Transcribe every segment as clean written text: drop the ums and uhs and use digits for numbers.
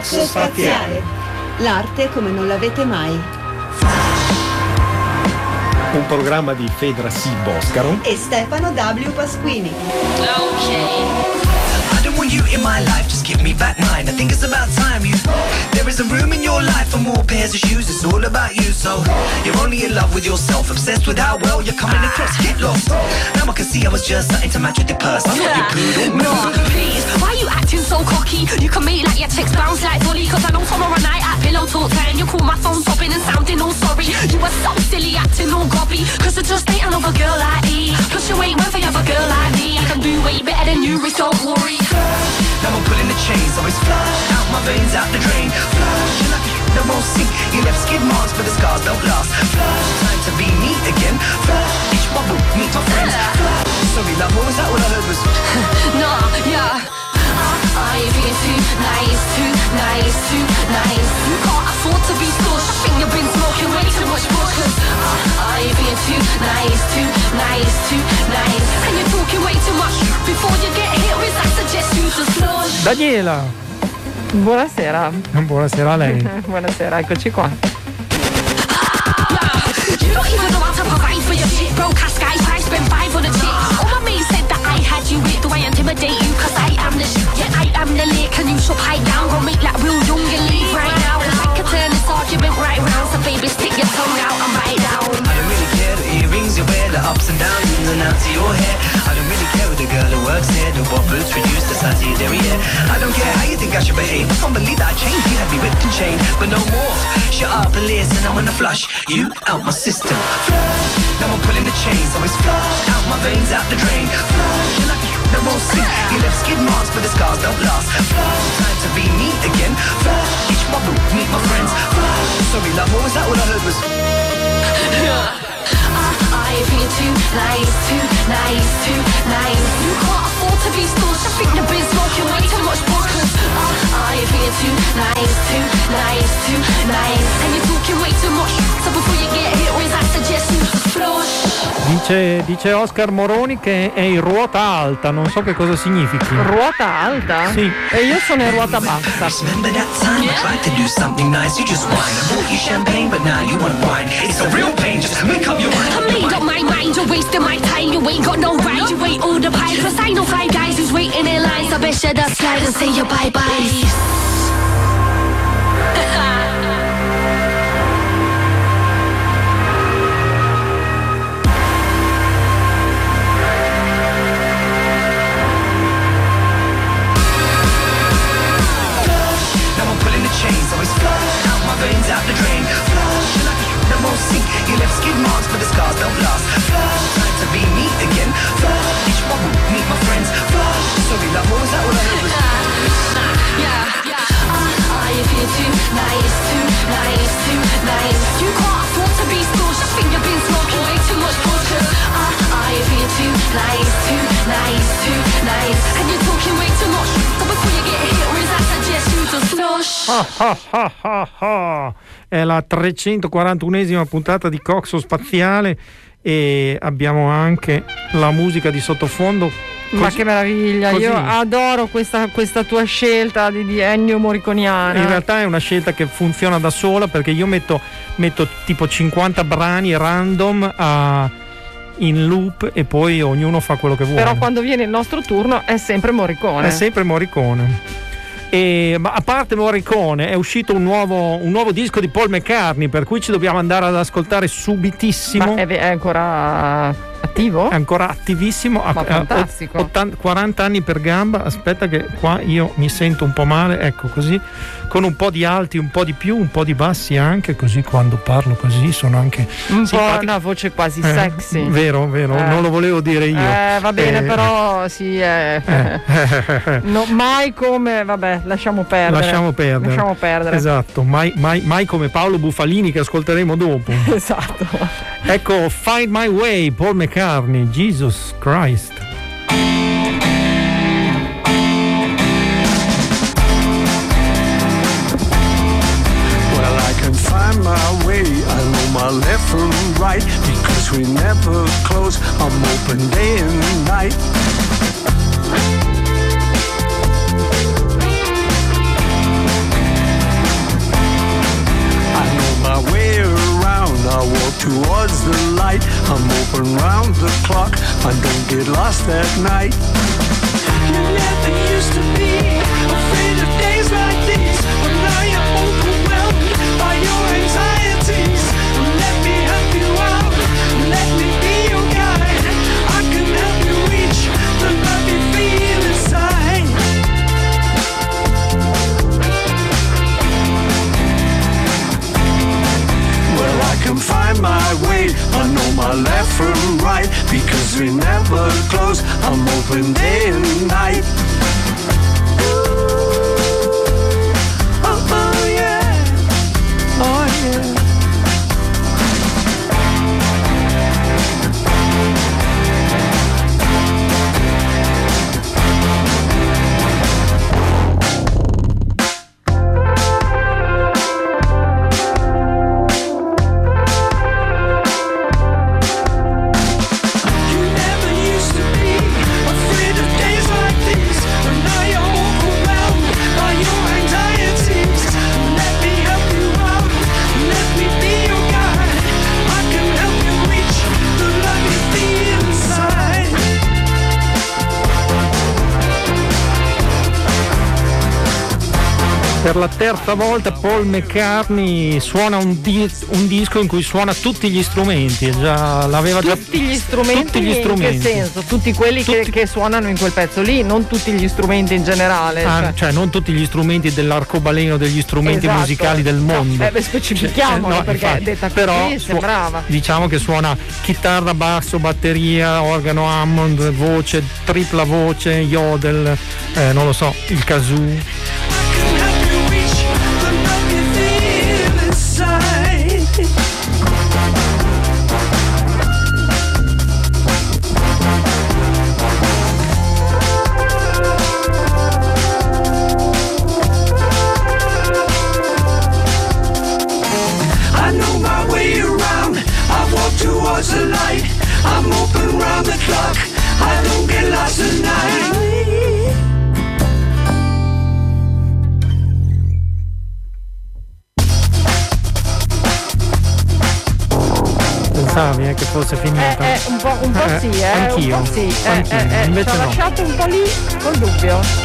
Coxo Spaziale. L'arte come non l'avete mai. Un programma di Fedra C. Boscaro e Stefano W. Pasquini. I don't want you in my life, just give me back mine. I think it's about time you. There is a room in your life for more pairs of shoes. It's all about you, so you're only in love with yourself, obsessed with how well you're coming across. Get lost. Now I can see I was just starting to match with your purse. I'm not your poodle. No, please, why you acting so cocky? You can make like your chicks bounce like Dolly. Cause I know tomorrow night at pillow talk time you call my phone sobbing and sounding all sorry. You were so silly acting all gobby. Cause I just ain't another girl like me. Plus you ain't worth another girl like me. I can do way better than you, Rick, don't worry. Now I'm pulling the chains, always flush out my veins, out the drain. Flush, you're like that won't sink. You left skid marks, but the scars don't last. Flush, time to be me again. Flush, each bubble, meet my friends. Flush, sorry love, what was that? All I heard was nah, yeah. Are you being too nice, too nice, too nice? You can't afford to be stush. I think you've been smoking way too much bush. Cause are you being too nice, too nice, too nice? And you're talking way too much. Before you get hit with, I suggest you just flush. Daniela. Buonasera. Buonasera a lei. Buonasera, eccoci qua. You don't even know how to provide for your shit. Broke ass guy, I spent 5 on a chick. All my mates said that I had you with. Do I intimidate you? Cause I am the shit. Yeah, I am the lick. And you should pipe down. Go make that real young and leave right now. Cause I could turn this argument right round. So baby, stick your tongue out and bite down. I don't really care the earrings you wear, the ups and downs and out to your hair. I don't really care with the girl who works here, the what boots reduce the size of your derriere. I don't care how you think I should behave. I can't believe that I changed. You had me whipped and chained, but no more. Shut up and listen, I'm gonna flush you out my system. Flush, now I'm pulling the chains, always flush out my veins, out the drain. Flush, you're like that won't sink. You left skid marks, but the scars don't last. Flush, time to be me again. Flush, each bubble, meet my friends. Flush, sorry love, what was that? All I heard was Are you being too nice, too nice, too nice? You can't afford to be stush. I think you've been smoking way too much bush. Are you being too nice, too nice, too nice? And you're talking way too much. So before you get hit with, I suggest you just flush. Dice Oscar Moroni che è in ruota alta, non so che cosa significhi. Ruota alta? Sì. E io sono in ruota bassa. Remember that time I tried to do something nice, you just whine. I bought you champagne, but now you want wine. It's a real pain, just make up your mind. I made up my mind, you're wasting my time. You ain't got no right, you ain't all the pie. Cause I know 5 guys who's waiting in line. So I bet you just slide and say your bye-bye. Chains always flush out my veins, out the drain. Flush, you're like that won't sink. You left skid marks, but the scars don't last. Flush, time to be me again. Flush, each bubble, meet my friends. Flush, sorry love, what was that? All I heard was Are you being too nice, too nice, too nice? You can't afford to be stush. I think you've been smoking way too much bush. Are you being too nice, too nice, too nice? And you're talking way too much. So before you get hit with, I suggest you just flush. È la 341esima puntata di Coxo Spaziale e abbiamo anche la musica di sottofondo. Ma che meraviglia, così. Io adoro questa tua scelta di Ennio Morriconiana. In realtà è una scelta che funziona da sola, perché io metto tipo 50 brani random in loop e poi ognuno fa quello che vuole. Però quando viene il nostro turno è sempre Morricone. È sempre Morricone. Ma a parte Morricone è uscito un nuovo disco di Paul McCartney, per cui ci dobbiamo andare ad ascoltare subitissimo. Ma è ancora attivo? È ancora attivissimo. Ma fantastico. 40 anni per gamba. Aspetta che qua io mi sento un po' male, ecco, così, con un po' di alti, un po' di più, un po' di bassi anche, così quando parlo così sono anche un po' una voce quasi sexy. Vero, non lo volevo dire io. Va bene, però sì, no, mai come, vabbè, lasciamo perdere. Esatto, mai come Paolo Bufalini, che ascolteremo dopo. Esatto. Ecco, Find My Way, Paul McCartney, Jesus Christ. Well, I can find my way, I know my left from right, because we never close, I'm open day and night. just that night. You never used to be afraid of days like these, but now you're overwhelmed by your anxieties. Let me help you out, let me be your guide. I can help you reach the love you feel inside. Well, I can find my way, I know my left from right, because we never close, I'm open day and night. Oh yeah, oh yeah. Per la terza volta Paul McCartney suona un disco in cui suona tutti gli strumenti. Tutti gli strumenti. In che senso? Tutti quelli che suonano in quel pezzo lì, non tutti gli strumenti in generale. Cioè non tutti gli strumenti dell'arcobaleno degli strumenti musicali del mondo. Specifichiamolo, perché infatti, detta così però sembrava. Diciamo che suona chitarra, basso, batteria, organo Hammond, voce, tripla voce, yodel, non lo so, il kazoo. Towards the light, I'm open round the clock, I don't get lost at night. Pensavi che fosse finita? Un po' sì, anch'io. Un po' sì. Invece ci ho no. lasciato un po' lì col dubbio.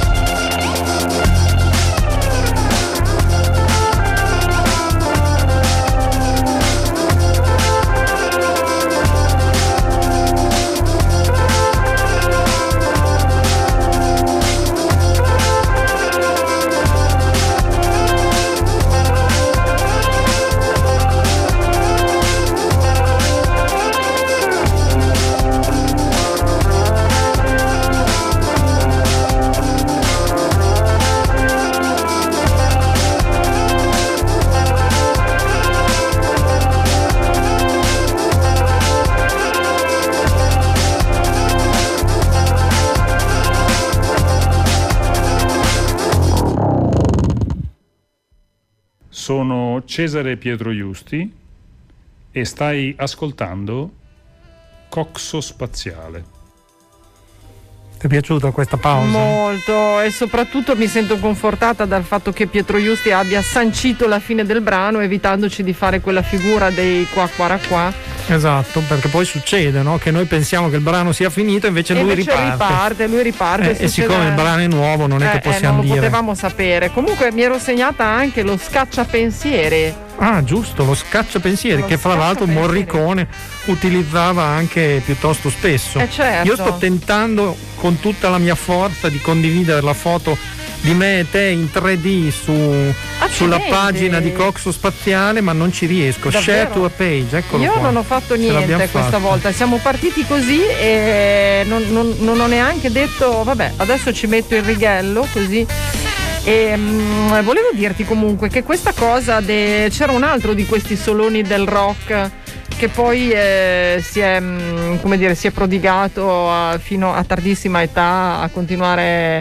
Sono Cesare Pietro Iusti e stai ascoltando Coxo Spaziale. Ti è piaciuta questa pausa? Molto, e soprattutto mi sento confortata dal fatto che Pietro Iusti abbia sancito la fine del brano, evitandoci di fare quella figura dei qua. Esatto, perché poi succede, no? Che noi pensiamo che il brano sia finito, invece lui riparte. Lui riparte. E siccome il brano è nuovo non è che possiamo non dire. lo potevamo sapere. Comunque mi ero segnata anche lo scacciapensieri. Ah, giusto, lo scacciapensieri, che fra l'altro Morricone utilizzava anche piuttosto spesso. Certo. Io sto tentando con tutta la mia forza di condividere la foto di me e te in 3D sulla pagina di Coxo Spaziale, ma non ci riesco. Davvero? Share to a page, eccolo Io qua. non ho fatto niente questa volta, siamo partiti così e non ho neanche detto vabbè, adesso ci metto il righello così. E volevo dirti comunque che questa cosa c'era un altro di questi soloni del rock che poi si è prodigato fino a tardissima età a continuare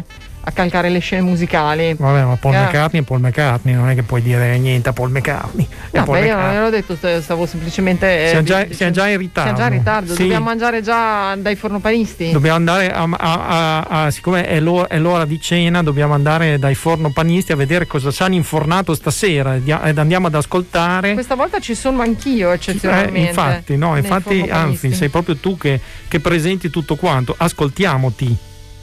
a calcare le scene musicali. Vabbè, ma Paul McCartney è Paul McCartney, non è che puoi dire niente a Paul McCartney. No, beh, io non l'ho detto, stavo semplicemente. Siamo già in ritardo. Siamo già in ritardo, sì. Dobbiamo mangiare già dai fornopanisti. Dobbiamo andare siccome è l'ora di cena, dobbiamo andare dai fornopanisti a vedere cosa ci hanno infornato stasera ed andiamo ad ascoltare. Questa volta ci sono anch'io, eccezionalmente. Infatti, anzi, sei proprio tu che presenti tutto quanto. Ascoltiamoti.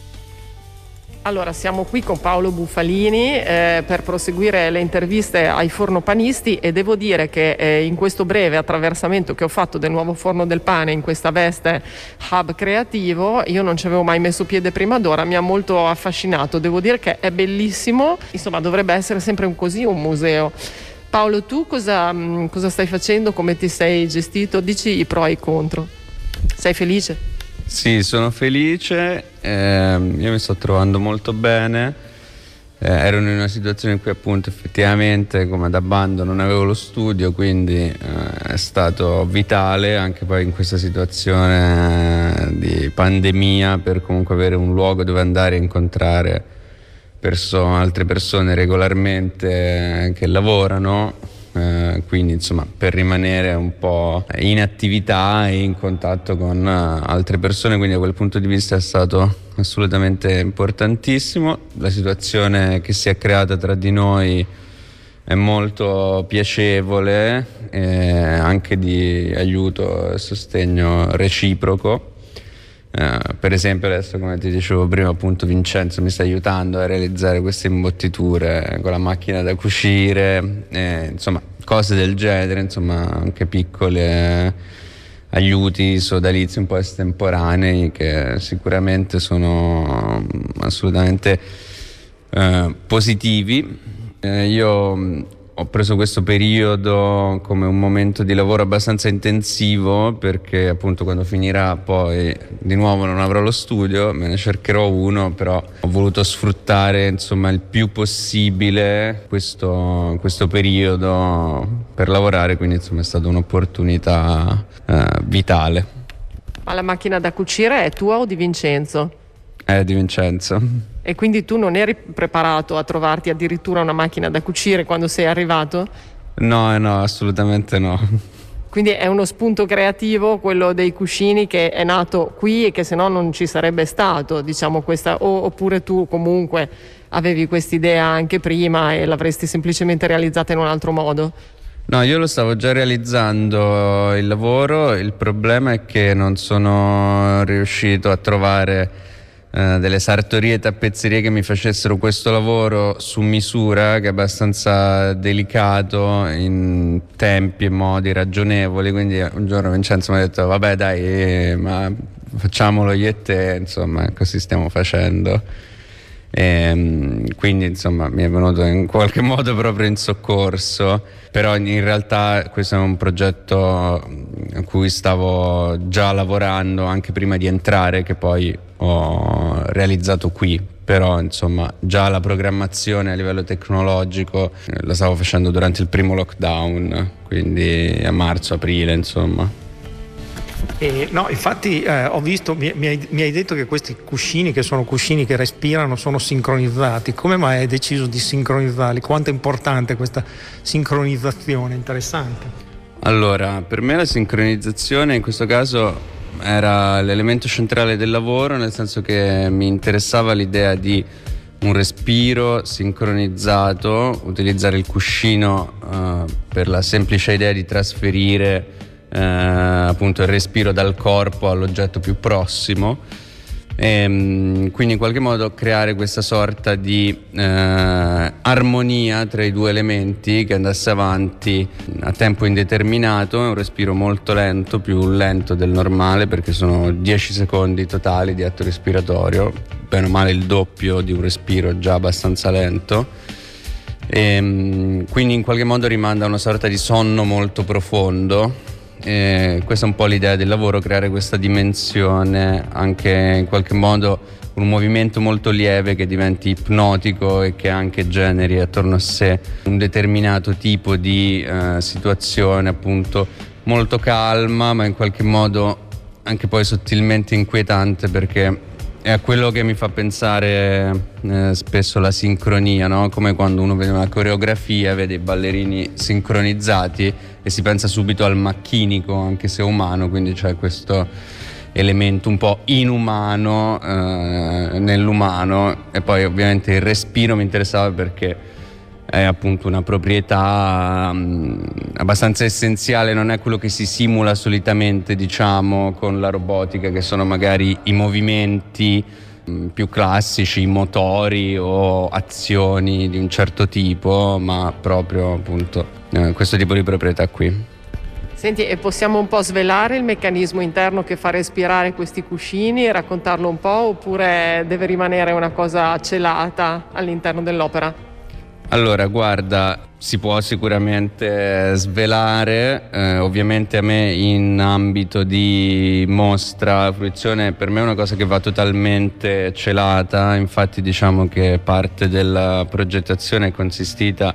Allora, siamo qui con Paolo Buffalini per proseguire le interviste ai fornopanisti e devo dire che in questo breve attraversamento che ho fatto del nuovo forno del pane in questa veste hub creativo, io non ci avevo mai messo piede prima d'ora, mi ha molto affascinato, devo dire che è bellissimo, insomma dovrebbe essere sempre un museo. Paolo, tu cosa stai facendo, come ti sei gestito? Dici i pro e i contro. Sei felice? Sì, sono felice, io mi sto trovando molto bene, ero in una situazione in cui appunto effettivamente come da bando non avevo lo studio, quindi è stato vitale anche poi in questa situazione di pandemia per comunque avere un luogo dove andare a incontrare altre persone regolarmente che lavorano. Quindi insomma per rimanere un po' in attività e in contatto con altre persone, quindi da quel punto di vista è stato assolutamente importantissimo. La situazione che si è creata tra di noi è molto piacevole, anche di aiuto e sostegno reciproco. Per esempio adesso, come ti dicevo prima, appunto Vincenzo mi sta aiutando a realizzare queste imbottiture con la macchina da cucire, insomma cose del genere, insomma anche piccole aiuti sodalizi un po' estemporanei che sicuramente sono assolutamente positivi. Io ho preso questo periodo come un momento di lavoro abbastanza intensivo perché appunto quando finirà poi di nuovo non avrò lo studio, me ne cercherò uno, però ho voluto sfruttare insomma il più possibile questo periodo per lavorare, quindi insomma è stata un'opportunità vitale. Ma la macchina da cucire è tua o di Vincenzo? È di Vincenzo. E quindi tu non eri preparato a trovarti addirittura una macchina da cucire quando sei arrivato? No, assolutamente no. Quindi è uno spunto creativo quello dei cuscini che è nato qui e che se no non ci sarebbe stato, diciamo oppure tu comunque avevi quest'idea anche prima e l'avresti semplicemente realizzata in un altro modo? No, io lo stavo già realizzando il lavoro, il problema è che non sono riuscito a trovare delle sartorie e tappezzerie che mi facessero questo lavoro su misura, che è abbastanza delicato in tempi e modi ragionevoli, quindi un giorno Vincenzo mi ha detto vabbè dai, ma facciamolo io e te, insomma così stiamo facendo. Quindi insomma mi è venuto in qualche modo proprio in soccorso, però in realtà questo è un progetto a cui stavo già lavorando anche prima di entrare, che poi ho realizzato qui, però insomma già la programmazione a livello tecnologico la stavo facendo durante il primo lockdown, quindi a marzo-aprile insomma. No, infatti ho visto, mi hai detto che questi cuscini, che sono cuscini che respirano, sono sincronizzati. Come mai hai deciso di sincronizzarli? Quanto è importante questa sincronizzazione? Interessante. Allora, per me la sincronizzazione in questo caso era l'elemento centrale del lavoro, nel senso che mi interessava l'idea di un respiro sincronizzato, utilizzare il cuscino per la semplice idea di trasferire appunto il respiro dal corpo all'oggetto più prossimo, e quindi in qualche modo creare questa sorta di armonia tra i due elementi che andasse avanti a tempo indeterminato. È un respiro molto lento, più lento del normale, perché sono 10 secondi totali di atto respiratorio, bene o male il doppio di un respiro già abbastanza lento. Quindi in qualche modo rimanda a una sorta di sonno molto profondo. Questa è un po' l'idea del lavoro, creare questa dimensione, anche in qualche modo un movimento molto lieve che diventi ipnotico e che anche generi attorno a sé un determinato tipo di situazione appunto molto calma, ma in qualche modo anche poi sottilmente inquietante, perché è quello che mi fa pensare spesso la sincronia, no? Come quando uno vede una coreografia, vede i ballerini sincronizzati e si pensa subito al macchinico, anche se umano, quindi c'è questo elemento un po' inumano nell'umano. E poi ovviamente il respiro mi interessava perché è appunto una proprietà abbastanza essenziale, non è quello che si simula solitamente, diciamo, con la robotica, che sono magari i movimenti più classici, motori o azioni di un certo tipo, ma proprio appunto questo tipo di proprietà qui. Senti, e possiamo un po' svelare il meccanismo interno che fa respirare questi cuscini e raccontarlo un po', oppure deve rimanere una cosa celata all'interno dell'opera? Allora, guarda, si può sicuramente svelare, ovviamente a me in ambito di mostra, fruizione, per me è una cosa che va totalmente celata, infatti diciamo che parte della progettazione è consistita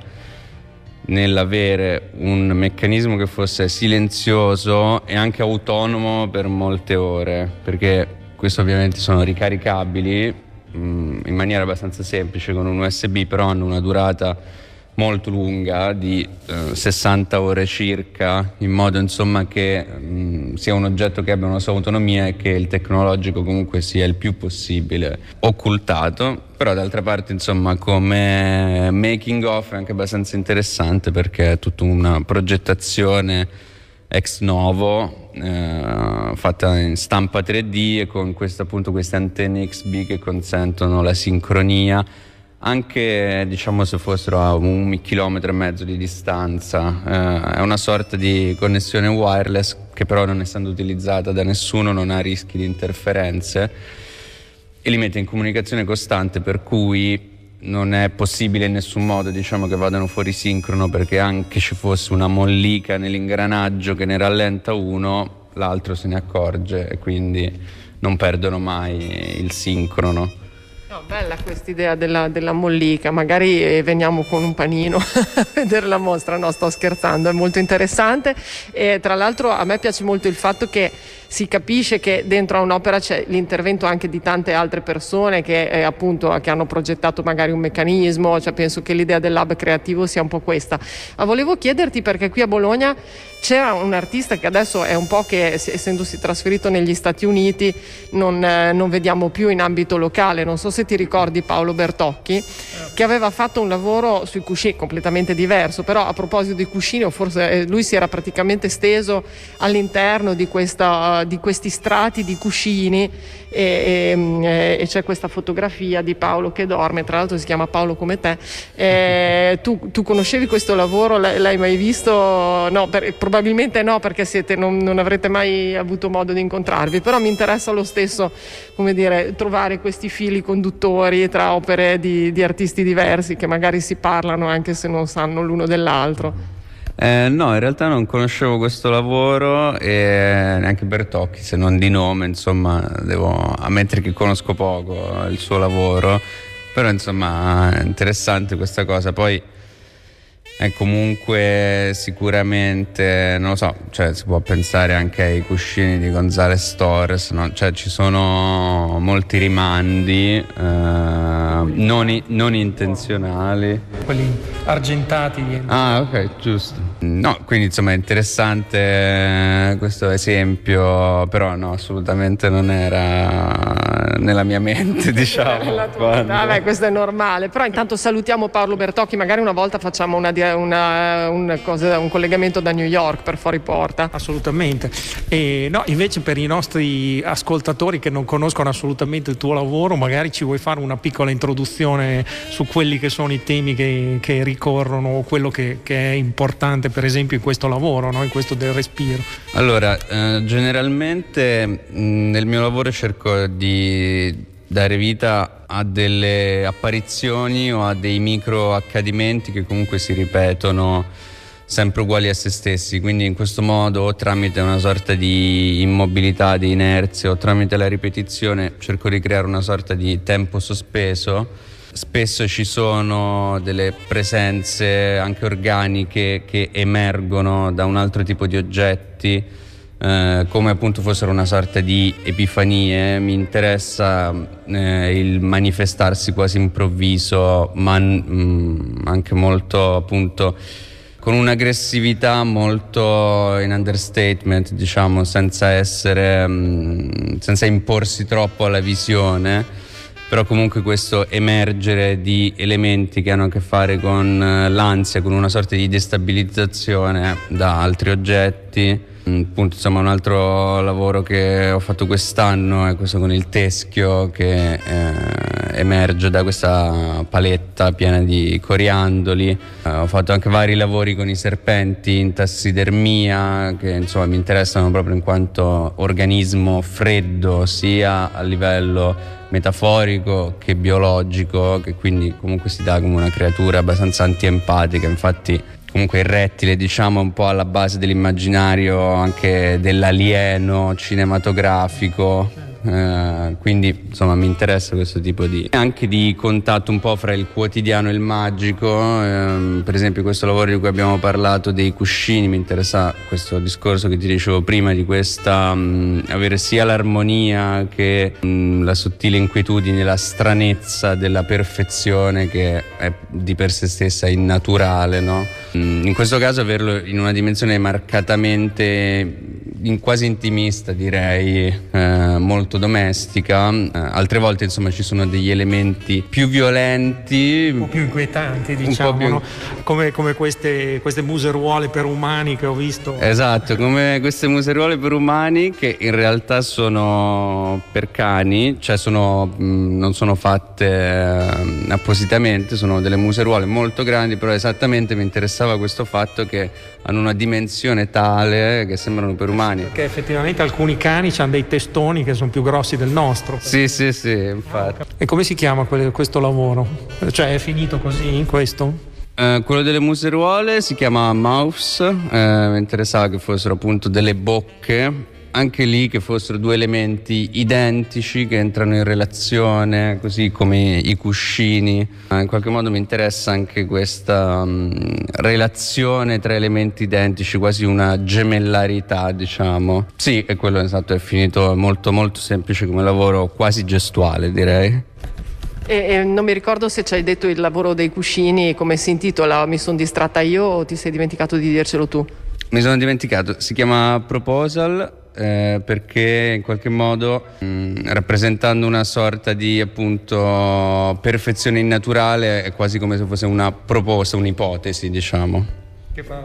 nell'avere un meccanismo che fosse silenzioso e anche autonomo per molte ore, perché questi ovviamente sono ricaricabili in maniera abbastanza semplice con un USB, però hanno una durata molto lunga di 60 ore circa, in modo insomma che sia un oggetto che abbia una sua autonomia e che il tecnologico comunque sia il più possibile occultato. Però d'altra parte insomma come making of è anche abbastanza interessante, perché è tutta una progettazione ex novo fatta in stampa 3D e con queste antenne XB che consentono la sincronia anche, diciamo, se fossero a 1,5 chilometri di distanza. È una sorta di connessione wireless che però, non essendo utilizzata da nessuno, non ha rischi di interferenze e li mette in comunicazione costante, per cui non è possibile in nessun modo, diciamo, che vadano fuori sincrono, perché anche ci fosse una mollica nell'ingranaggio che ne rallenta uno, l'altro se ne accorge e quindi non perdono mai il sincrono. No, bella questa idea della mollica, magari veniamo con un panino a vedere la mostra. No, sto scherzando, è molto interessante e tra l'altro a me piace molto il fatto che si capisce che dentro a un'opera c'è l'intervento anche di tante altre persone che appunto che hanno progettato magari un meccanismo, cioè penso che l'idea del lab creativo sia un po' questa. Ma volevo chiederti, perché qui a Bologna c'era un artista che adesso è un po' che, essendosi trasferito negli Stati Uniti, non vediamo più in ambito locale. Non so se ti ricordi Paolo Bertocchi, che aveva fatto un lavoro sui cuscini completamente diverso, però a proposito di cuscini, o forse lui si era praticamente steso all'interno di questi strati di cuscini e c'è questa fotografia di Paolo che dorme, tra l'altro si chiama Paolo come te. Tu conoscevi questo lavoro? L'hai mai visto? No, probabilmente no, perché non avrete mai avuto modo di incontrarvi, però mi interessa lo stesso, come dire, trovare questi fili conduttori tra opere di artisti diversi che magari si parlano anche se non sanno l'uno dell'altro. No, in realtà non conoscevo questo lavoro e neanche Bertocchi, se non di nome, insomma, devo ammettere che conosco poco il suo lavoro, però insomma è interessante questa cosa. Poi è comunque sicuramente, non lo so, cioè si può pensare anche ai cuscini di González Torres, no? Cioè ci sono molti rimandi non intenzionali. Quelli argentati. Ah, ok, giusto. No, quindi insomma è interessante questo esempio, però no, assolutamente non era nella mia mente, diciamo. Vabbè, questo è normale, però intanto salutiamo Paolo Bertocchi, magari una volta facciamo un collegamento da New York per fuori porta. Assolutamente. E no, invece per i nostri ascoltatori che non conoscono assolutamente il tuo lavoro, magari ci vuoi fare una piccola introduzione su quelli che sono i temi che ricorrono, o quello che è importante per esempio in questo lavoro, no? In questo del respiro. Allora, generalmente nel mio lavoro cerco di dare vita a delle apparizioni o a dei micro accadimenti che comunque si ripetono sempre uguali a se stessi, quindi in questo modo, o tramite una sorta di immobilità, di inerzia, o tramite la ripetizione, cerco di creare una sorta di tempo sospeso. Spesso ci sono delle presenze anche organiche che emergono da un altro tipo di oggetti, come appunto fossero una sorta di epifanie. Mi interessa il manifestarsi quasi improvviso, ma anche molto appunto con un'aggressività molto in understatement, diciamo, senza imporsi troppo alla visione, però comunque questo emergere di elementi che hanno a che fare con l'ansia, con una sorta di destabilizzazione da altri oggetti. Appunto, insomma, un altro lavoro che ho fatto quest'anno è questo con il teschio, che emerge da questa paletta piena di coriandoli. Ho fatto anche vari lavori con i serpenti in tassidermia, che insomma mi interessano proprio in quanto organismo freddo, sia a livello metaforico che biologico, che quindi comunque si dà come una creatura abbastanza antiempatica. Infatti comunque il rettile, diciamo, è un po' alla base dell'immaginario anche dell'alieno cinematografico, quindi insomma mi interessa questo tipo di anche di contatto un po' fra il quotidiano e il magico. Per esempio questo lavoro di cui abbiamo parlato dei cuscini, mi interessa questo discorso che ti dicevo prima di questa avere sia l'armonia che la sottile inquietudine, la stranezza della perfezione che è di per sé stessa innaturale, no? In questo caso averlo in una dimensione marcatamente quasi intimista, direi, molto domestica. Altre volte insomma ci sono degli elementi più violenti, un po' più inquietanti, diciamo, no? come queste museruole per umani che ho visto. Esatto, come queste museruole per umani che in realtà sono per cani, cioè non sono fatte appositamente, sono delle museruole molto grandi, però esattamente mi interessava questo fatto che hanno una dimensione tale che sembrano per umani. Perché effettivamente alcuni cani hanno dei testoni che sono più grossi del nostro. Sì, infatti. E come si chiama questo lavoro? Cioè è finito così questo? Quello delle museruole si chiama Mouths. Mi interessava che fossero appunto delle bocche, anche lì che fossero due elementi identici che entrano in relazione, così come i cuscini. In qualche modo mi interessa anche questa relazione tra elementi identici, quasi una gemellarità, diciamo. Sì, e quello esatto, è finito molto molto semplice come lavoro, quasi gestuale, direi. E non mi ricordo se ci hai detto il lavoro dei cuscini, come si intitola. Mi sono distratta io o ti sei dimenticato di dircelo tu? Mi sono dimenticato, si chiama Proposal. Perché in qualche modo rappresentando una sorta di appunto perfezione innaturale è quasi come se fosse una proposta, un'ipotesi, diciamo. Che fa,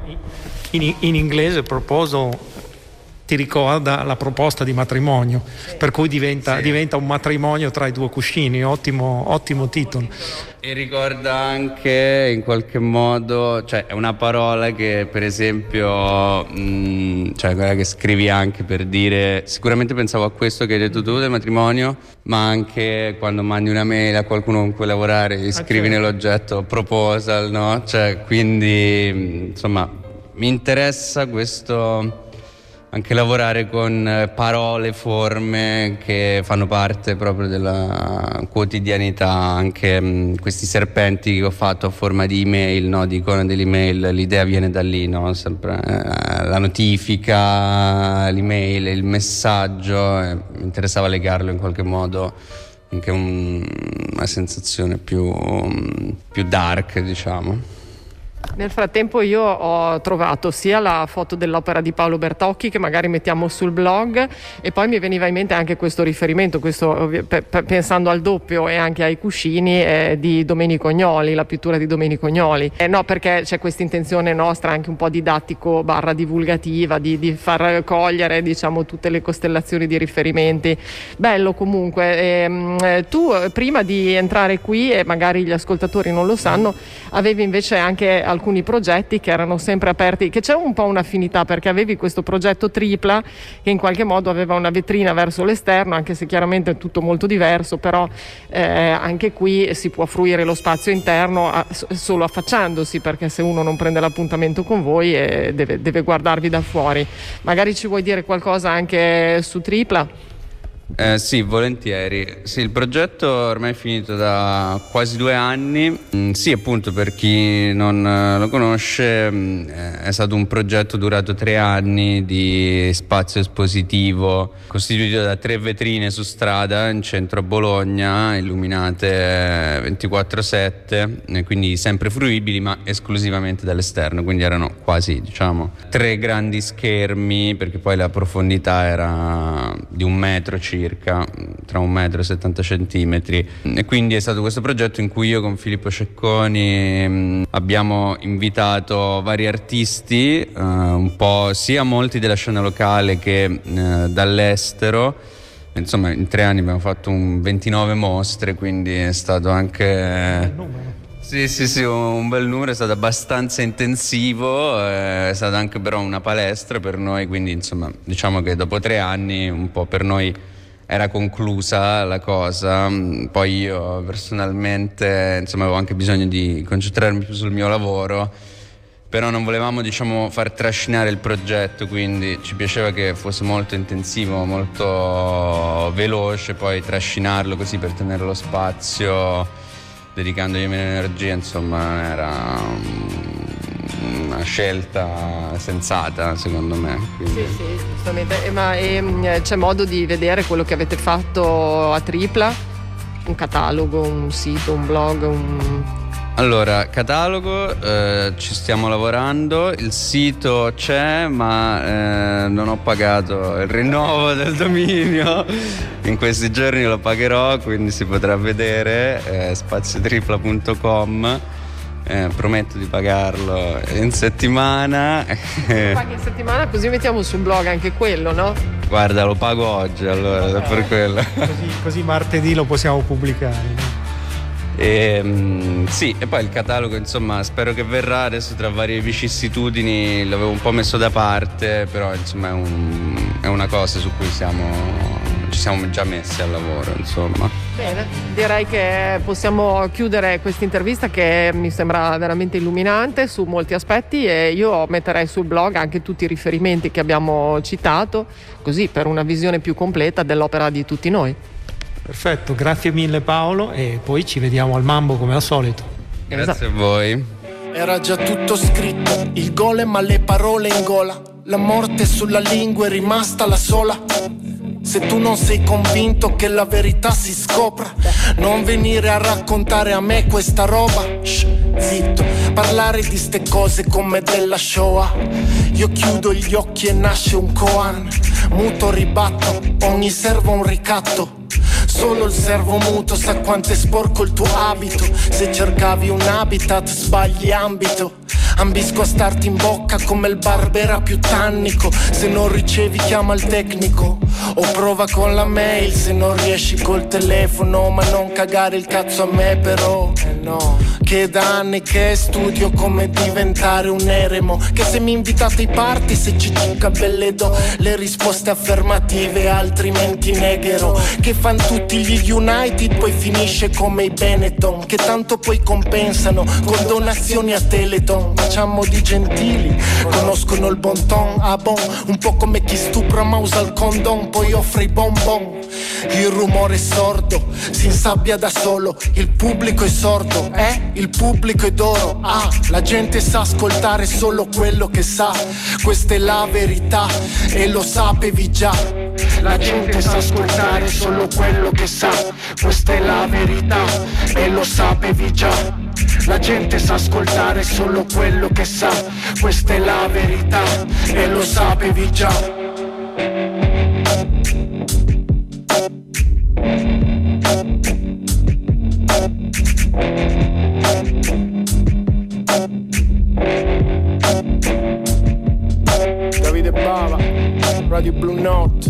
in inglese proposal ti ricorda la proposta di matrimonio, per cui diventa un matrimonio tra i due cuscini. Ottimo titolo. E ricorda anche in qualche modo, cioè è una parola che per esempio cioè quella che scrivi anche per dire, sicuramente pensavo a questo che hai detto tu del matrimonio, ma anche quando mandi una mail a qualcuno con cui lavorare scrivi nell'oggetto proposal, no? Cioè quindi insomma mi interessa questo, anche lavorare con parole, forme che fanno parte proprio della quotidianità. Anche questi serpenti che ho fatto a forma di email, no? Di icona dell'email, l'idea viene da lì, no? Sempre la notifica, l'email, il messaggio, mi interessava legarlo in qualche modo anche una sensazione più dark, diciamo. Nel frattempo io ho trovato sia la foto dell'opera di Paolo Bertocchi, che magari mettiamo sul blog, e poi mi veniva in mente anche questo riferimento, pensando al doppio e anche ai cuscini, di Domenico Gnoli, la pittura di Domenico Gnoli. No, perché c'è questa intenzione nostra anche un po' didattico / divulgativa di far cogliere, diciamo, tutte le costellazioni di riferimenti. Bello comunque. Tu prima di entrare qui, e magari gli ascoltatori non lo sanno, avevi invece anche alcuni progetti che erano sempre aperti, che c'è un po' un'affinità, perché avevi questo progetto Tripla che in qualche modo aveva una vetrina verso l'esterno, anche se chiaramente è tutto molto diverso, però anche qui si può fruire lo spazio interno solo affacciandosi, perché se uno non prende l'appuntamento con voi deve guardarvi da fuori. Magari ci vuoi dire qualcosa anche su Tripla? Sì, volentieri. Sì, il progetto ormai è finito da quasi 2 anni. Sì, appunto, per chi non lo conosce, è stato un progetto durato 3 anni di spazio espositivo costituito da 3 vetrine su strada in centro a Bologna, illuminate 24/7, quindi sempre fruibili ma esclusivamente dall'esterno, quindi erano quasi, diciamo, 3 grandi schermi, perché poi la profondità era di 1 metro circa, tra 1 metro e 70 centimetri, e quindi è stato questo progetto in cui io con Filippo Cecconi abbiamo invitato vari artisti, un po' sia molti della scena locale che dall'estero. Insomma, in 3 anni abbiamo fatto 29 mostre, quindi è stato anche sì, un bel numero, è stato abbastanza intensivo, è stata anche però una palestra per noi, quindi insomma diciamo che dopo 3 anni un po' per noi era conclusa la cosa. Poi io personalmente insomma avevo anche bisogno di concentrarmi più sul mio lavoro, però non volevamo, diciamo, far trascinare il progetto, quindi ci piaceva che fosse molto intensivo, molto veloce, poi trascinarlo così per tenere lo spazio, dedicandogli meno energia, insomma era una scelta sensata secondo me. Quindi. Sì, giustamente. Ma c'è modo di vedere quello che avete fatto a Tripla? Un catalogo, un sito, un blog, Allora, catalogo, ci stiamo lavorando, il sito c'è, ma non ho pagato il rinnovo del dominio, in questi giorni lo pagherò, quindi si potrà vedere, spaziotripla.com, prometto di pagarlo in settimana. Paghi in settimana, così mettiamo sul blog anche quello, no? Guarda, lo pago oggi, allora, per quello. Così martedì lo possiamo pubblicare, no? Sì, e poi il catalogo insomma spero che verrà, adesso tra varie vicissitudini l'avevo un po' messo da parte, però insomma è una cosa su cui ci siamo già messi al lavoro, insomma. Bene, direi che possiamo chiudere questa intervista che mi sembra veramente illuminante su molti aspetti, e io metterei sul blog anche tutti i riferimenti che abbiamo citato, così per una visione più completa dell'opera di tutti noi. Perfetto, grazie mille Paolo, e poi ci vediamo al Mambo come al solito. Grazie a voi. Era già tutto scritto, il golem ha le parole in gola, la morte sulla lingua è rimasta la sola. Se tu non sei convinto che la verità si scopra, non venire a raccontare a me questa roba. Shh, zitto, parlare di ste cose come della Shoah. Io chiudo gli occhi e nasce un koan, muto ribatto, ogni servo un ricatto. Solo il servo muto sa quanto è sporco il tuo abito. Se cercavi un habitat sbagli ambito. Ambisco a starti in bocca come il barbera più tannico. Se non ricevi chiama il tecnico o prova con la mail. Se non riesci col telefono, ma non cagare il cazzo a me però. No, che da anni che studio come diventare un eremo. Che se mi invitate ai party, se ci belle do le risposte affermative, altrimenti negherò. Che fan tutti gli United, poi finisce come i Benetton, che tanto poi compensano con donazioni a Teleton. Facciamo di gentili, conoscono il bon ton, ah bon, un po' come chi stupra ma usa il condom, poi offre i bonbon. Il rumore è sordo, si insabbia da solo, il pubblico è sordo, il pubblico è d'oro, ah, la gente sa ascoltare solo quello che sa, questa è la verità e lo sapevi già. La gente sa ascoltare solo quello che sa, questa è la verità e lo sapevi già. La gente sa ascoltare solo quello che sa, questa è la verità e lo sapevi già. Davide Bava, Radio Blue Note.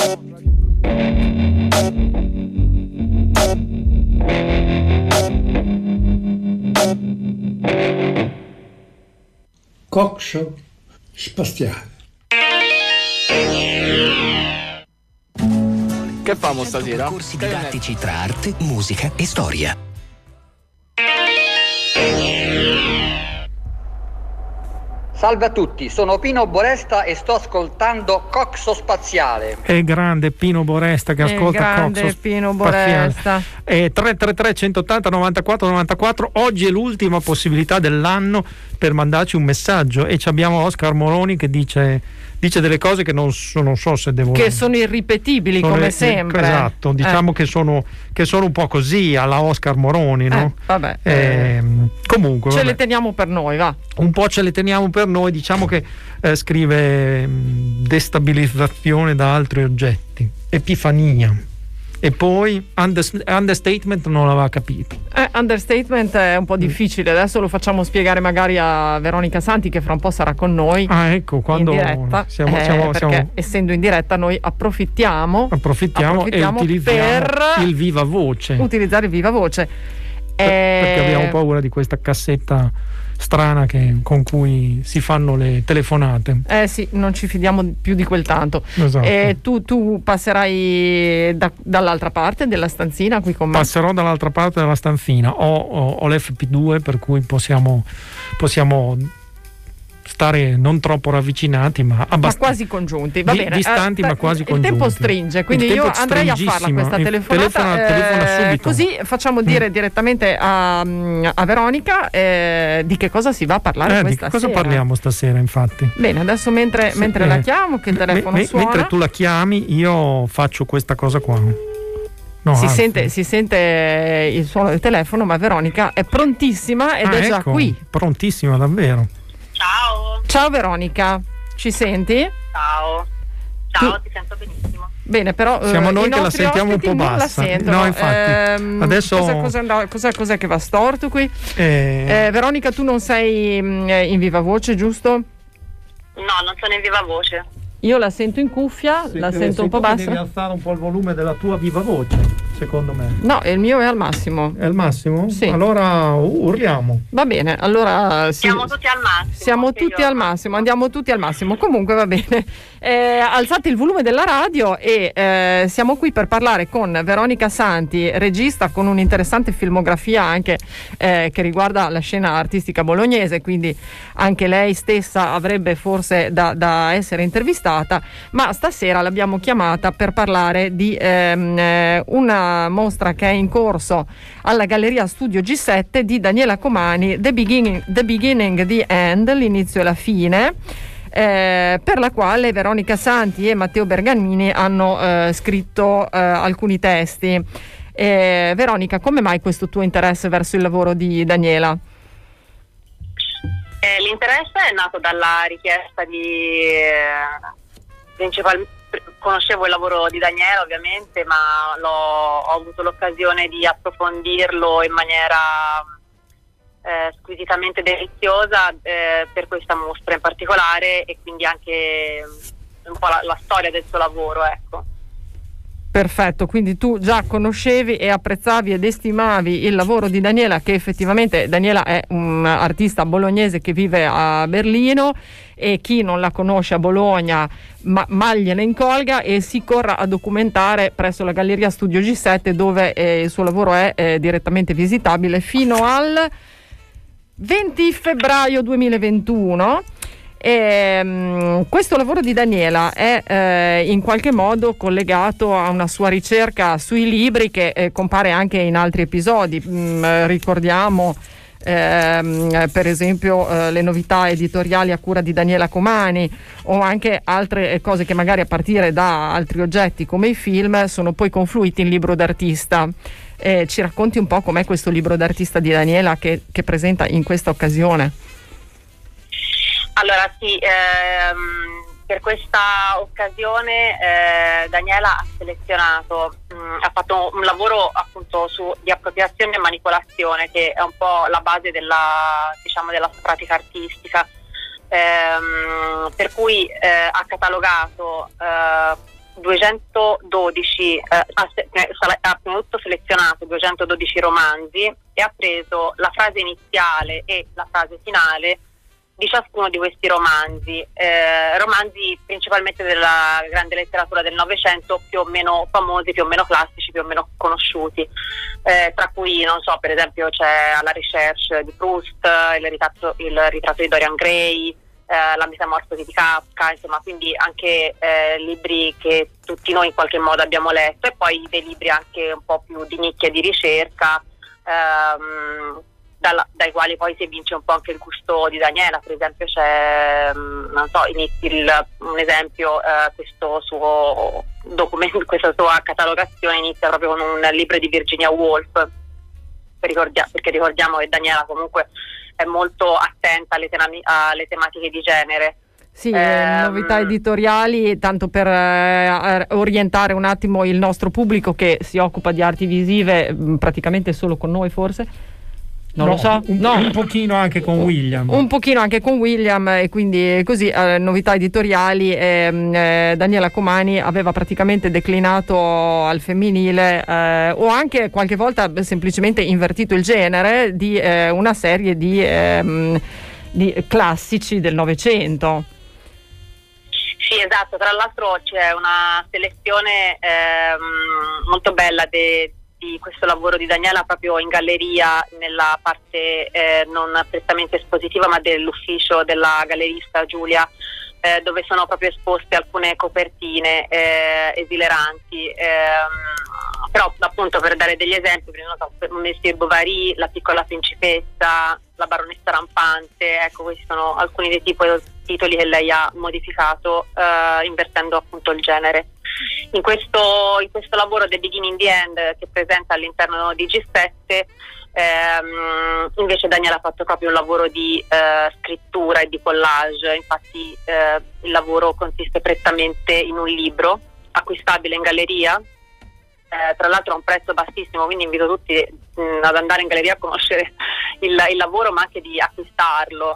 Coxo spaziale. Che famo stasera? Corsi didattici tra arte, musica e storia. Salve a tutti, sono Pino Boresta e sto ascoltando Coxo Spaziale. È grande Pino Boresta che ascolta Coxo Pino Boresta. 333 180 94 94. Oggi è l'ultima possibilità dell'anno per mandarci un messaggio e abbiamo Oscar Moroni che dice delle cose che non so se devo... Che sono irripetibili come sempre. Esatto, diciamo che sono un po' così alla Oscar Moroni, no? Comunque ce le teniamo per noi, va. Un po' ce le teniamo per noi, diciamo che scrive destabilizzazione da altri oggetti, epifania. E poi understatement non l'aveva capito. Understatement è un po' difficile, adesso lo facciamo spiegare magari a Veronica Santi che fra un po' sarà con noi. Ecco, quando in diretta, perché essendo in diretta noi approfittiamo e utilizziamo il viva voce. Utilizzare il viva voce. Perché abbiamo paura di questa cassetta strana con cui si fanno le telefonate. Sì, non ci fidiamo più di quel tanto. Esatto. Tu passerai dall'altra parte della stanzina qui con me? Passerò dall'altra parte della stanzina. Ho l'FP2 per cui possiamo stare non troppo ravvicinati ma quasi congiunti, va bene, distanti ma quasi congiunti. Il tempo stringe, quindi io andrei a farla questa telefonata, telefona subito. Così facciamo dire direttamente a Veronica di che cosa si va a parlare questa di che cosa sera. Parliamo stasera, infatti. Bene, adesso mentre la chiamo, che il telefono suona, mentre tu la chiami io faccio questa cosa qua. Si sente il suono del telefono, ma Veronica è prontissima ed è già qui. Prontissima davvero. Ciao Veronica, ci senti? Ciao, ti sento benissimo. Bene, però siamo noi che la sentiamo un po' bassa. No, infatti. Adesso cos'è che va storto qui? Veronica, tu non sei in viva voce, giusto? No, non sono in viva voce. Io la sento in cuffia, la sento un po' bassa. Devi alzare un po' il volume della tua viva voce, secondo me. No, il mio è al massimo. È al massimo? Sì. Allora urliamo. Va bene, allora siamo tutti al massimo. Siamo tutti al massimo, andiamo tutti al massimo. Comunque va bene. Alzate il volume della radio e siamo qui per parlare con Veronica Santi, regista con un'interessante filmografia anche che riguarda la scena artistica bolognese, quindi anche lei stessa avrebbe forse da essere intervistata, ma stasera l'abbiamo chiamata per parlare di una mostra che è in corso alla Galleria Studio G7 di Daniela Comani, The Beginning, The End, l'inizio e la fine, per la quale Veronica Santi e Matteo Bergamini hanno scritto alcuni testi. Veronica, come mai questo tuo interesse verso il lavoro di Daniela? L'interesse è nato dalla richiesta conoscevo il lavoro di Daniela ovviamente, ma ho avuto l'occasione di approfondirlo in maniera squisitamente deliziosa per questa mostra in particolare, e quindi anche un po' la storia del suo lavoro, ecco. Perfetto, quindi tu già conoscevi e apprezzavi ed estimavi il lavoro di Daniela, che effettivamente Daniela è un artista bolognese che vive a Berlino, e chi non la conosce a Bologna ma gliene incolga e si corra a documentare presso la Galleria Studio G7, dove il suo lavoro è direttamente visitabile fino al 20 febbraio 2021. Questo lavoro di Daniela è in qualche modo collegato a una sua ricerca sui libri che compare anche in altri episodi. Ricordiamo per esempio le novità editoriali a cura di Daniela Comani, o anche altre cose che magari a partire da altri oggetti come i film sono poi confluiti in libro d'artista. Ci racconti un po' com'è questo libro d'artista di Daniela che presenta in questa occasione? Allora sì, per questa occasione Daniela ha selezionato, ha fatto un lavoro appunto di appropriazione e manipolazione, che è un po' la base della sua pratica artistica, per cui ha catalogato 212, ha prima di tutto selezionato 212 romanzi e ha preso la frase iniziale e la frase finale di ciascuno di questi romanzi principalmente della grande letteratura del Novecento, più o meno famosi, più o meno classici, più o meno conosciuti, tra cui, non so, per esempio c'è La Recherche di Proust, il ritratto di Dorian Gray, La Metamorfosi di Kafka, insomma, quindi anche libri che tutti noi in qualche modo abbiamo letto, e poi dei libri anche un po' più di nicchia, di ricerca, dai quali poi si evince un po' anche il gusto di Daniela. Per esempio c'è, non so, un esempio, questo suo documento, questa sua catalogazione inizia proprio con un libro di Virginia Woolf, perché ricordiamo che Daniela comunque è molto attenta alle tematiche di genere. Sì, novità editoriali, tanto per orientare un attimo il nostro pubblico che si occupa di arti visive praticamente solo con noi, forse. Non lo so, un pochino anche con William. Un pochino anche con William, e quindi così, novità editoriali. Daniela Comani aveva praticamente declinato al femminile, o anche qualche volta semplicemente invertito il genere di una serie di classici del Novecento. Sì, esatto, tra l'altro c'è una selezione molto bella di questo lavoro di Daniela proprio in galleria, nella parte non prettamente espositiva ma dell'ufficio della gallerista Giulia, dove sono proprio esposte alcune copertine esileranti, però appunto, per dare degli esempi, Monsieur Bovary, La piccola principessa, La baronessa rampante, ecco, questi sono alcuni dei titoli che lei ha modificato invertendo appunto il genere. In questo lavoro The Beginning, the End, che presenta all'interno di G7, invece Daniela ha fatto proprio un lavoro di scrittura e di collage. Infatti il lavoro consiste prettamente in un libro acquistabile in galleria, tra l'altro a un prezzo bassissimo, quindi invito tutti ad andare in galleria a conoscere il lavoro, ma anche di acquistarlo.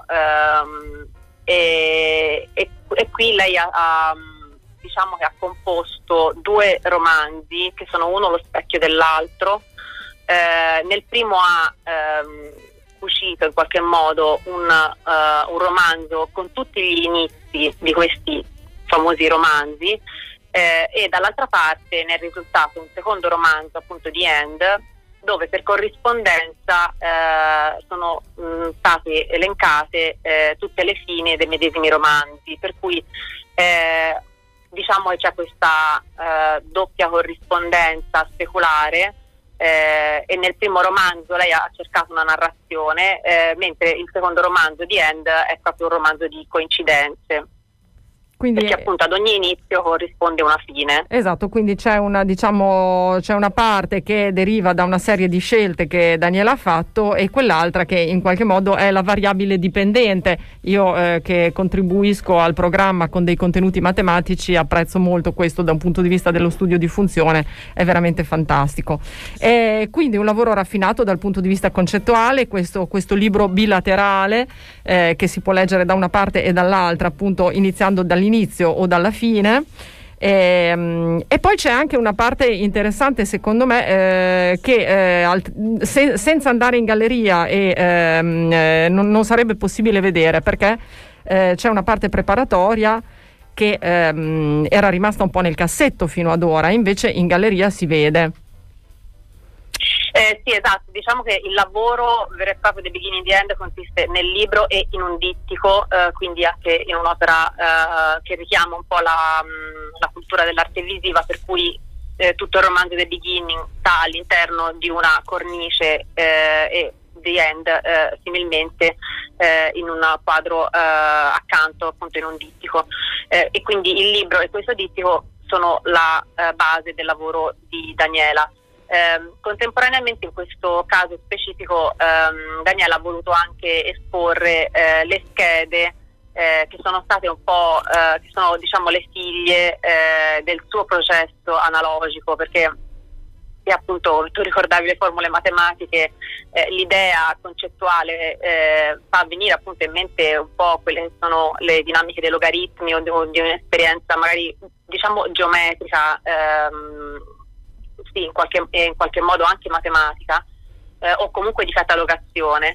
E qui lei diciamo che ha composto 2 romanzi che sono uno lo specchio dell'altro. Nel primo ha cucito in qualche modo un romanzo con tutti gli inizi di questi famosi romanzi, e dall'altra parte ne è risultato un secondo romanzo, appunto The End, dove per corrispondenza sono state elencate tutte le fine dei medesimi romanzi, per cui diciamo che c'è questa doppia corrispondenza speculare, e nel primo romanzo lei ha cercato una narrazione, mentre il secondo romanzo, The End, è proprio un romanzo di coincidenze. Quindi, perché appunto ad ogni inizio corrisponde una fine. Esatto, quindi c'è una parte che deriva da una serie di scelte che Daniela ha fatto, e quell'altra che in qualche modo è la variabile dipendente. Io che contribuisco al programma con dei contenuti matematici apprezzo molto questo da un punto di vista dello studio di funzione, è veramente fantastico. E quindi un lavoro raffinato dal punto di vista concettuale, questo libro bilaterale che si può leggere da una parte e dall'altra, appunto iniziando dall'inizio o dalla fine, e poi c'è anche una parte interessante secondo me, che senza andare in galleria non sarebbe possibile vedere, perché c'è una parte preparatoria che era rimasta un po' nel cassetto fino ad ora, invece in galleria si vede. Sì, esatto, diciamo che il lavoro vero e proprio The Beginning, the End consiste nel libro e in un dittico, quindi anche in un'opera che richiama un po' la cultura dell'arte visiva, per cui tutto il romanzo The Beginning sta all'interno di una cornice, e The End similmente in un quadro accanto, appunto in un dittico, e quindi il libro e questo dittico sono la base del lavoro di Daniela. Contemporaneamente in questo caso specifico Daniela ha voluto anche esporre le schede che sono state un po' che sono diciamo le figlie del suo processo analogico, perché appunto tu ricordavi le formule matematiche, l'idea concettuale fa venire appunto in mente un po' quelle che sono le dinamiche dei logaritmi o di un'esperienza magari diciamo geometrica, sì, in qualche modo anche matematica, o comunque di catalogazione.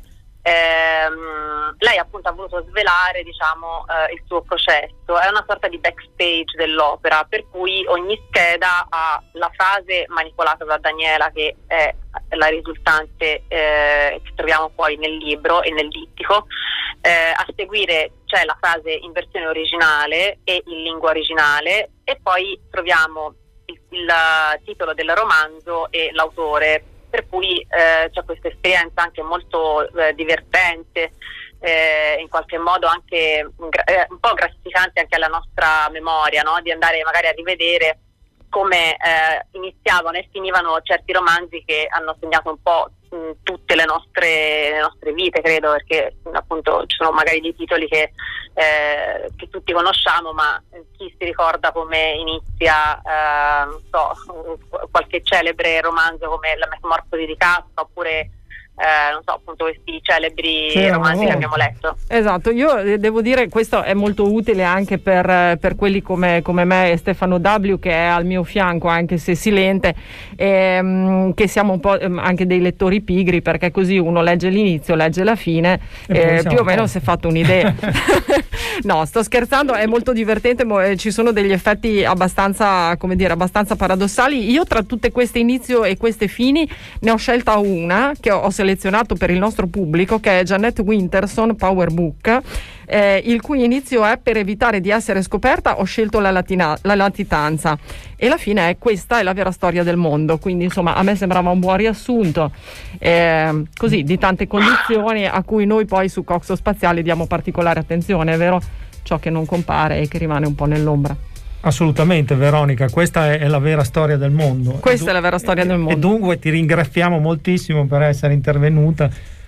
lei appunto ha voluto svelare, diciamo, il suo processo. È una sorta di backstage dell'opera, per cui ogni scheda ha la frase manipolata da Daniela, che è la risultante che troviamo poi nel libro e nel dittico. A seguire c'è la frase in versione originale e in lingua originale, e poi troviamo il titolo del romanzo e l'autore, per cui c'è questa esperienza anche molto divertente, in qualche modo anche un po' gratificante anche alla nostra memoria, no? Di andare magari a rivedere come iniziavano e finivano certi romanzi che hanno segnato un po' tutte le nostre vite, credo, perché appunto ci sono magari dei titoli che tutti conosciamo, ma chi si ricorda come inizia non so, qualche celebre romanzo come La Metamorfosi di Kafka, oppure non so, appunto questi celebri romanzi che abbiamo letto. Esatto, io devo dire questo è molto utile anche per quelli come me e Stefano W, che è al mio fianco, anche se silente, che siamo un po' anche dei lettori pigri, perché così uno legge l'inizio, legge la fine, più o meno si è fatto un'idea. No, sto scherzando, è molto divertente, ci sono degli effetti abbastanza, come dire, abbastanza paradossali. Io tra tutte queste inizio e queste fini ne ho scelta una che ho selezionato per il nostro pubblico, che è Jeanette Winterson, Power Book, il cui inizio è: per evitare di essere scoperta ho scelto la latitanza, e la fine è: questa è la vera storia del mondo. Quindi insomma a me sembrava un buon riassunto così di tante condizioni a cui noi poi su Coxo Spaziale diamo particolare attenzione, è vero? Ciò che non compare e che rimane un po' nell'ombra. Assolutamente, Veronica, questa è la vera storia del mondo. Questa è la vera storia del mondo. E dunque ti ringraziamo moltissimo per essere intervenuta.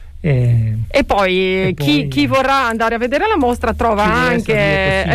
E poi chi vorrà andare a vedere la mostra trova anche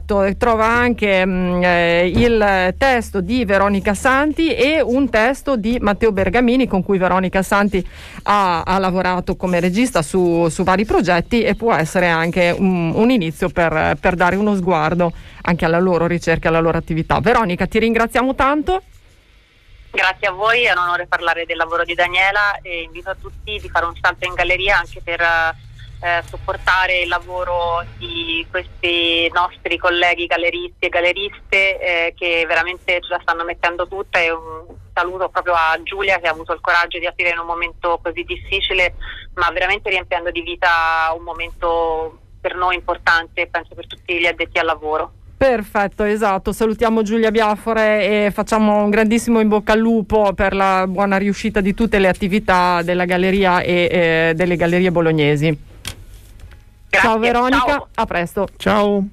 il testo di Veronica Santi e un testo di Matteo Bergamini, con cui Veronica Santi ha lavorato come regista su vari progetti, e può essere anche un inizio per dare uno sguardo anche alla loro ricerca e alla loro attività. Veronica, ti ringraziamo tanto. Grazie a voi, è un onore parlare del lavoro di Daniela, e invito a tutti di fare un salto in galleria anche per supportare il lavoro di questi nostri colleghi galleristi e galleriste che veramente ce la stanno mettendo tutta, e un saluto proprio a Giulia, che ha avuto il coraggio di aprire in un momento così difficile, ma veramente riempiendo di vita un momento per noi importante, penso per tutti gli addetti al lavoro. Perfetto, esatto. Salutiamo Giulia Biafore e facciamo un grandissimo in bocca al lupo per la buona riuscita di tutte le attività della galleria e delle gallerie bolognesi. Grazie, ciao Veronica, ciao. A presto. Ciao.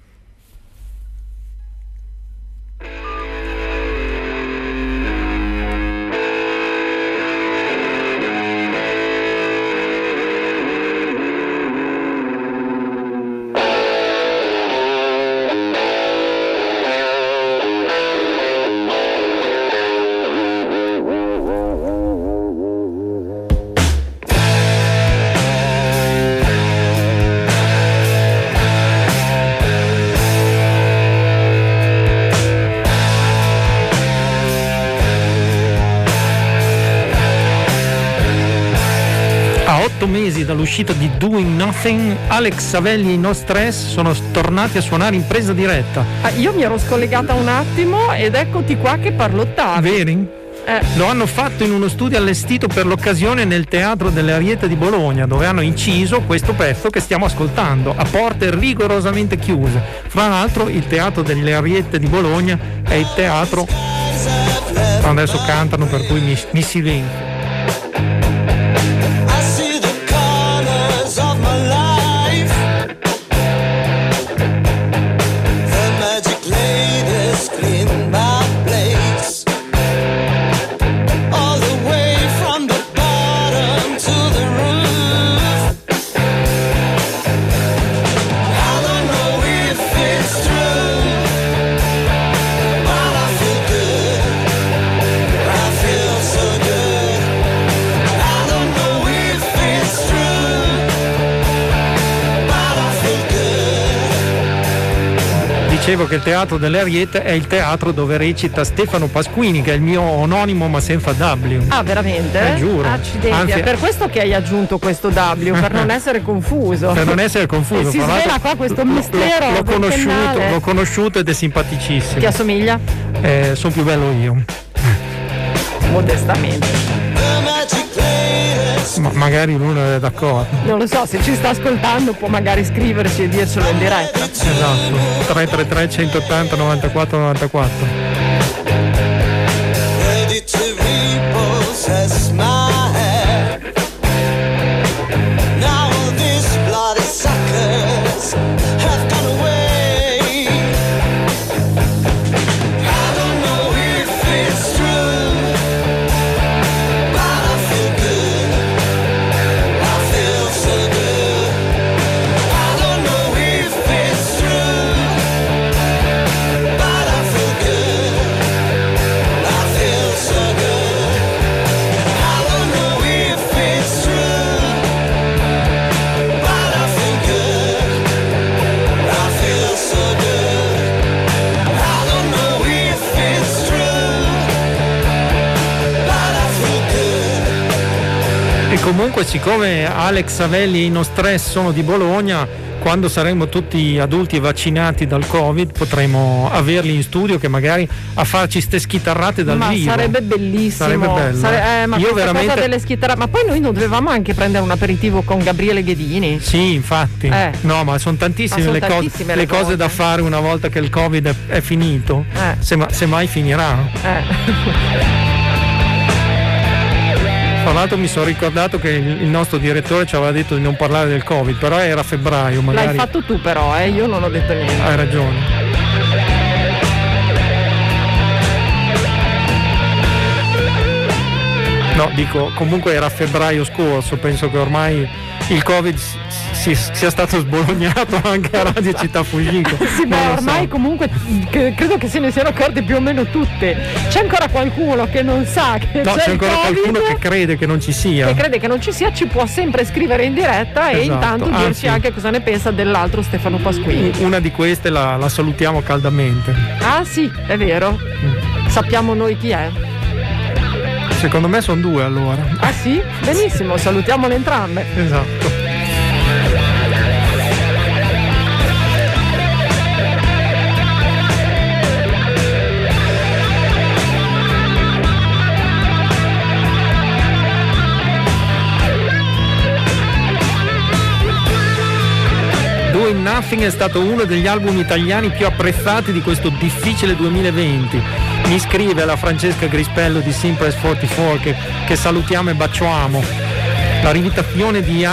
A 8 mesi dall'uscita di Doing Nothing, Alex Savelli e No Stress sono tornati a suonare in presa diretta. Io mi ero scollegata un attimo ed eccoti qua che parlottavi. Veri? Lo hanno fatto in uno studio allestito per l'occasione nel Teatro delle Ariete di Bologna, dove hanno inciso questo pezzo che stiamo ascoltando, a porte rigorosamente chiuse. Fra l'altro il Teatro delle Ariete di Bologna è il teatro, adesso cantano per cui mi silenzio. I feel so good. Dicevo che il Teatro delle Ariete è il teatro dove recita Stefano Pasquini, che è il mio ononimo ma senza W. Ah, veramente? Giuro. Accidenti, Anzi, è per questo che hai aggiunto questo W, per non essere confuso. Per non essere confuso. E si svela qua questo mistero. L'ho conosciuto ed è simpaticissimo. Ti assomiglia? Sono più bello io. Modestamente. Ma magari l'uno è d'accordo. Non lo so, se ci sta ascoltando può magari scriverci e dircelo in diretta. Esatto. 333 180 94 94. Ready to repossess my head. Now these bloody suckers have gone away. I don't know if it's true, but I feel good. I feel so good. I don't know if it's true, but I feel good. I feel so good. I don't know if it's true, but I feel good. I feel so good. I don't know if it's true, but I feel good. E comunque, siccome Alex Savelli e No Stress sono di Bologna, quando saremo tutti adulti e vaccinati dal Covid potremo averli in studio, che magari a farci ste schitarrate dal vivo. Ma sarebbe bellissimo. Sarebbe bello. Ma Io questa veramente cosa delle schittarate. Ma poi noi non dovevamo anche prendere un aperitivo con Gabriele Ghedini? Sì, infatti. No, ma sono tantissime, Ma le, sono cose, tantissime le le cose cose. da fare una volta che il Covid è finito. Se mai finirà. Tra l'altro mi sono ricordato che il nostro direttore ci aveva detto di non parlare del Covid, però era febbraio magari. L'hai fatto tu però, io non ho detto niente. Hai ragione. No, dico, comunque era febbraio scorso, penso che ormai il Covid sia stato sbolognato anche a Radio Città Fugico. Sì, beh, ormai comunque credo che se ne siano accorte più o meno tutte. C'è ancora qualcuno che non sa che No, c'è il ancora Covid, qualcuno che crede che non ci sia. che crede che non ci sia, ci può sempre scrivere in diretta e Esatto, intanto anzi, dirci anche cosa ne pensa dell'altro Stefano Pasquini. Una di queste la salutiamo caldamente. Ah sì, è vero. Sappiamo noi chi è. Secondo me sono due allora. Ah sì? Benissimo, salutiamole entrambe. Esatto. Doing Nothing è stato uno degli album italiani più apprezzati di questo difficile 2020. Mi scrive la Francesca Grispello di Simpress 44 che salutiamo e baciamo. La rivisitazione di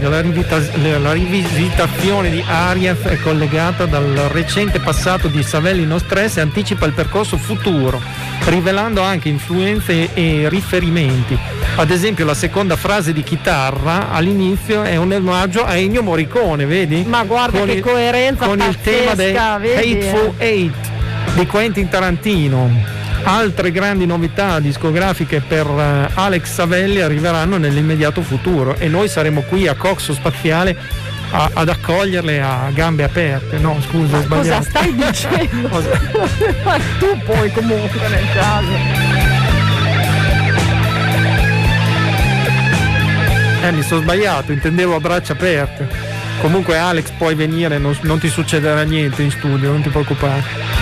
Arias è collegata dal recente passato di Savelli No Stress e anticipa il percorso futuro, rivelando anche influenze e riferimenti. Ad esempio la seconda frase di chitarra all'inizio è un omaggio a Ennio Morricone, vedi? Ma guarda che coerenza con il tema dei vedi, Hateful Eight di Quentin Tarantino. Altre grandi novità discografiche per Alex Savelli arriveranno nell'immediato futuro e noi saremo qui a Coxo Spaziale ad accoglierle a gambe aperte. No, scusa, ho sbagliato. Cosa stai dicendo? Ma tu puoi comunque nel caso. Mi sono sbagliato, intendevo a braccia aperte. Comunque Alex, puoi venire, non ti succederà niente in studio, non ti preoccupare.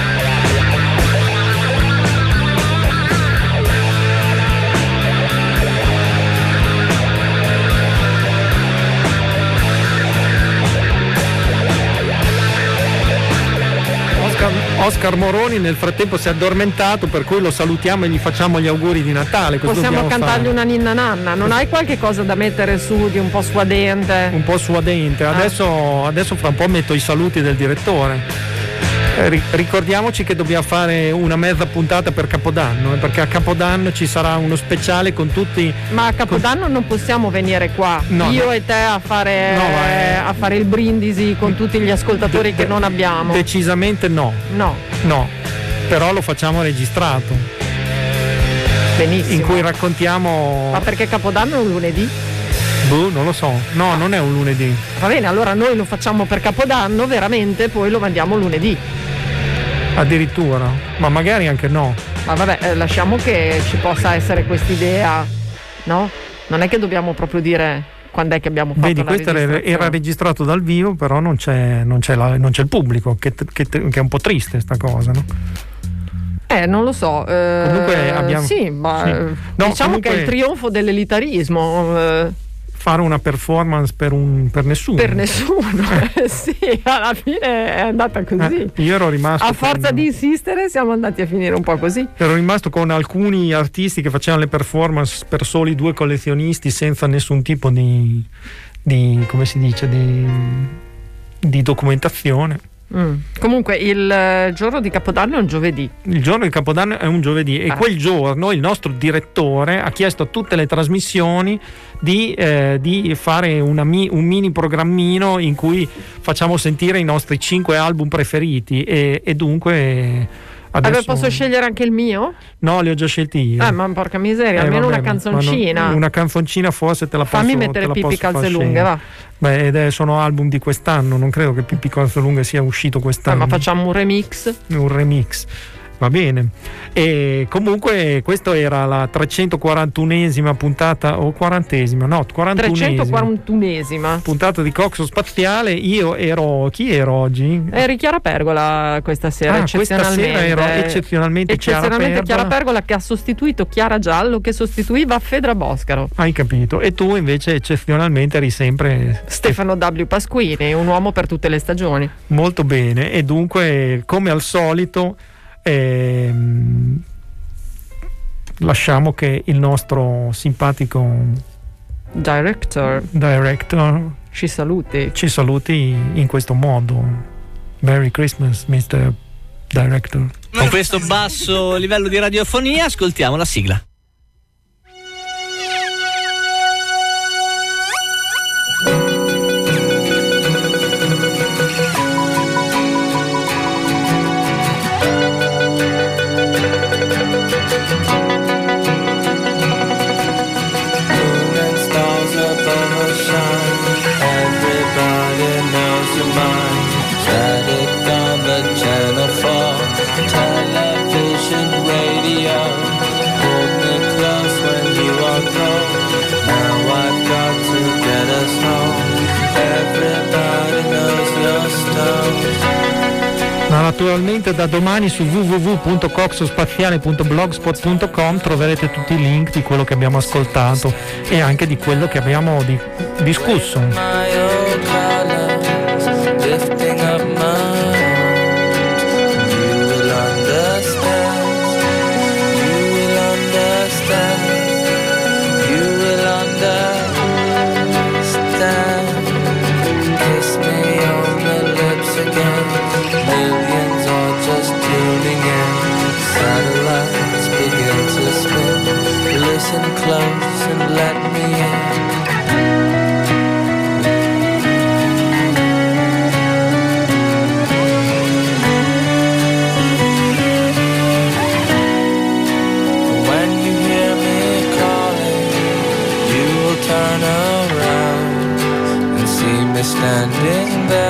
Oscar Moroni nel frattempo si è addormentato, per cui lo salutiamo e gli facciamo gli auguri di Natale. Cosa possiamo dobbiamo cantargli fare? una ninna nanna? Non hai qualche cosa da mettere su di un po' suadente? Un po' suadente. Adesso fra un po' metto i saluti del direttore. Ricordiamoci che dobbiamo fare una mezza puntata per Capodanno, perché a Capodanno ci sarà uno speciale con tutti. Ma a Capodanno non possiamo venire qua, io e te a fare il brindisi con tutti gli ascoltatori che non abbiamo. Decisamente no. No, però lo facciamo registrato. Benissimo. In cui raccontiamo. Ma perché Capodanno è un lunedì? Non lo so, no, non è un lunedì. Va bene, allora noi lo facciamo per Capodanno, veramente, poi lo mandiamo lunedì. Addirittura, ma magari anche no. Ma vabbè, lasciamo che ci possa essere quest'idea, no? Non è che dobbiamo proprio dire quando è che abbiamo fatto. Vedi, la questo era registrato dal vivo, però non c'è il pubblico, che è un po' triste sta cosa, no? Non lo so. Comunque abbiamo. Sì, ma sì. No, diciamo comunque, che è il trionfo dell'elitarismo. Fare una performance per nessuno. Per nessuno, sì, alla fine è andata così. Io ero rimasto. A forza di insistere siamo andati a finire un po' così. Ero rimasto con alcuni artisti che facevano le performance per soli 2 collezionisti senza nessun tipo di come si dice, di documentazione. Comunque il giorno di Capodanno è un giovedì. Il giorno di Capodanno è un giovedì e quel giorno il nostro direttore ha chiesto a tutte le trasmissioni di fare un mini programmino in cui facciamo sentire i nostri 5 album preferiti e dunque adesso. Posso scegliere anche il mio? No, li ho già scelti io. Ma porca miseria, almeno una canzoncina. Una canzoncina forse te la posso. Fammi mettere Pippi Calzelunghe, va. Beh, sono album di quest'anno, non credo che Pippi Calzelunghe sia uscito quest'anno. Ma facciamo un remix. Va bene. E comunque questa era la 341esima puntata o 40esima? No, 341esima puntata di Coxo Spaziale. Io ero chi ero oggi? Eri Chiara Pergola questa sera, eccezionalmente. Questa sera ero eccezionalmente Chiara Pergola, che ha sostituito Chiara Giallo, che sostituiva Fedra Boscaro. Hai capito? E tu invece eccezionalmente eri sempre Stefano W. Pasquini, un uomo per tutte le stagioni. Molto bene. E dunque, come al solito, lasciamo che il nostro simpatico director ci saluti in questo modo. Merry Christmas, Mr. Director. Con questo basso livello di radiofonia ascoltiamo la sigla. Naturalmente da domani su www.coxospaziale.blogspot.com troverete tutti i link di quello che abbiamo ascoltato e anche di quello che abbiamo discusso. Listen close and let me in. When you hear me calling, you will turn around and see me standing there.